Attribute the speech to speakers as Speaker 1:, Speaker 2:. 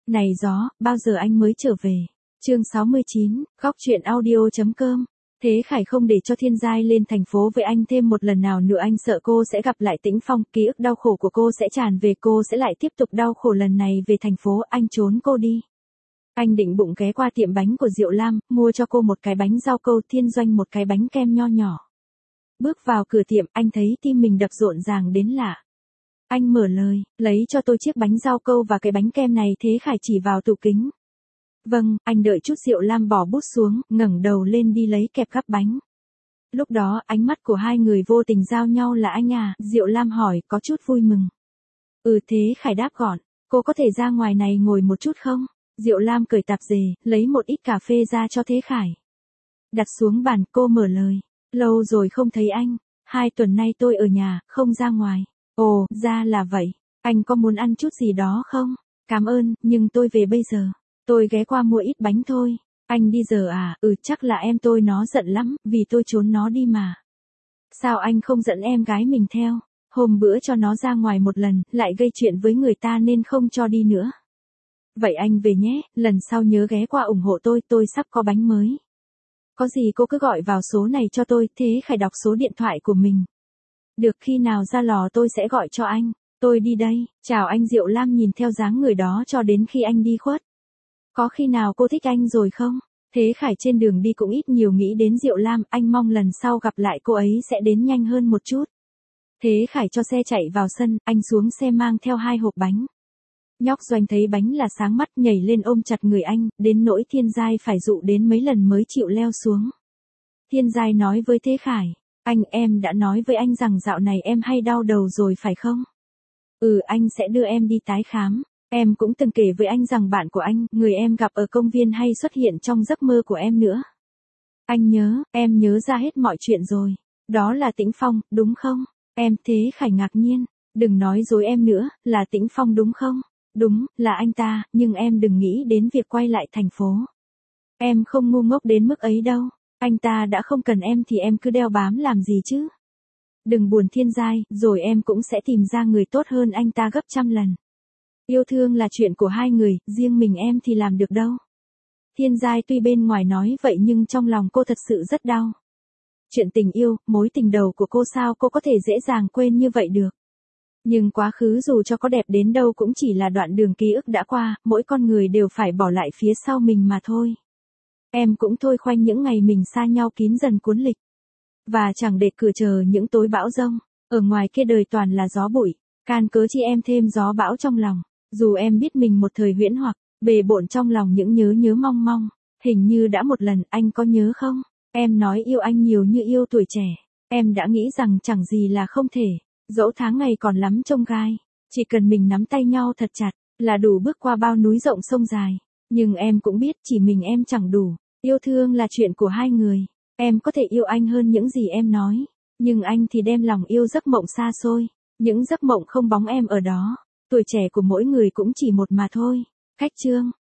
Speaker 1: Này gió, bao giờ anh mới trở về? Chương 69, góc truyện audio.com. Thế Khải không để cho Thiên Giai lên thành phố với anh thêm một lần nào nữa, anh sợ cô sẽ gặp lại Tĩnh Phong, ký ức đau khổ của cô sẽ tràn về, cô sẽ lại tiếp tục đau khổ lần này về thành phố, anh trốn cô đi. Anh định bụng ghé qua tiệm bánh của Diệu Lam, mua cho cô một cái bánh rau câu, Thiên Doanh một cái bánh kem nho nhỏ. Bước vào cửa tiệm, anh thấy tim mình đập rộn ràng đến lạ. Anh mở lời, lấy cho tôi chiếc bánh rau câu và cái bánh kem này. Thế Khải chỉ vào tủ kính. Vâng, anh đợi chút. Diệu Lam bỏ bút xuống, ngẩng đầu lên đi lấy kẹp gắp bánh. Lúc đó, ánh mắt của hai người vô tình giao nhau. Là anh à? Diệu Lam hỏi, có chút vui mừng. Thế Khải đáp gọn, cô có thể ra ngoài này ngồi một chút không? Diệu Lam cởi tạp dề, lấy một ít cà phê ra cho Thế Khải. Đặt xuống bàn, cô mở lời. Lâu rồi không thấy anh, 2 tuần nay tôi ở nhà, không ra ngoài. Ồ, ra là vậy, anh có muốn ăn chút gì đó không? Cảm ơn, nhưng tôi về bây giờ. Tôi ghé qua mua ít bánh thôi. Anh đi giờ à? Chắc là em tôi nó giận lắm, vì tôi trốn nó đi mà. Sao anh không dẫn em gái mình theo? Hôm bữa cho nó ra ngoài một lần, lại gây chuyện với người ta nên không cho đi nữa. Vậy anh về nhé, lần sau nhớ ghé qua ủng hộ tôi sắp có bánh mới. Có gì cô cứ gọi vào số này cho tôi. Thế Khải đọc số điện thoại của mình. Được, khi nào ra lò tôi sẽ gọi cho anh. Tôi đi đây, chào anh. Diệu Lam nhìn theo dáng người đó cho đến khi anh đi khuất. Có khi nào cô thích anh rồi không? Thế Khải trên đường đi cũng ít nhiều nghĩ đến Diệu Lam, anh mong lần sau gặp lại cô ấy sẽ đến nhanh hơn một chút. Thế Khải cho xe chạy vào sân, anh xuống xe mang theo 2 hộp bánh. Nhóc Doanh thấy bánh là sáng mắt, nhảy lên ôm chặt người anh, đến nỗi Thiên Giai phải dụ đến mấy lần mới chịu leo xuống. Thiên Giai nói với Thế Khải, em đã nói với anh rằng dạo này em hay đau đầu rồi phải không? Anh sẽ đưa em đi tái khám. Em cũng từng kể với anh rằng bạn của anh, người em gặp ở công viên hay xuất hiện trong giấc mơ của em nữa. Anh nhớ, em nhớ ra hết mọi chuyện rồi. Đó là Tĩnh Phong, đúng không? Thế Khải ngạc nhiên, đừng nói dối em nữa, là Tĩnh Phong đúng không? Đúng, là anh ta, nhưng em đừng nghĩ đến việc quay lại thành phố. Em không ngu ngốc đến mức ấy đâu. Anh ta đã không cần em thì em cứ đeo bám làm gì chứ? Đừng buồn Thiên Giai, rồi em cũng sẽ tìm ra người tốt hơn anh ta gấp trăm lần. Yêu thương là chuyện của hai người, riêng mình em thì làm được đâu. Thiên Giai tuy bên ngoài nói vậy nhưng trong lòng cô thật sự rất đau. Chuyện tình yêu, mối tình đầu của cô, sao cô có thể dễ dàng quên như vậy được? Nhưng quá khứ dù cho có đẹp đến đâu cũng chỉ là đoạn đường ký ức đã qua, mỗi con người đều phải bỏ lại phía sau mình mà thôi. Em cũng thôi khoanh những ngày mình xa nhau kín dần cuốn lịch. Và chẳng để cửa chờ những tối bão giông, ở ngoài kia đời toàn là gió bụi, can cớ chi em thêm gió bão trong lòng. Dù em biết mình một thời huyễn hoặc, bề bộn trong lòng những nhớ mong mong, hình như đã một lần, anh có nhớ không? Em nói yêu anh nhiều như yêu tuổi trẻ, em đã nghĩ rằng chẳng gì là không thể, dẫu tháng ngày còn lắm chông gai, chỉ cần mình nắm tay nhau thật chặt, là đủ bước qua bao núi rộng sông dài. Nhưng em cũng biết chỉ mình em chẳng đủ, yêu thương là chuyện của hai người, em có thể yêu anh hơn những gì em nói, nhưng anh thì đem lòng yêu giấc mộng xa xôi, những giấc mộng không bóng em ở đó. Tuổi trẻ của mỗi người cũng chỉ một mà thôi. Khách chương.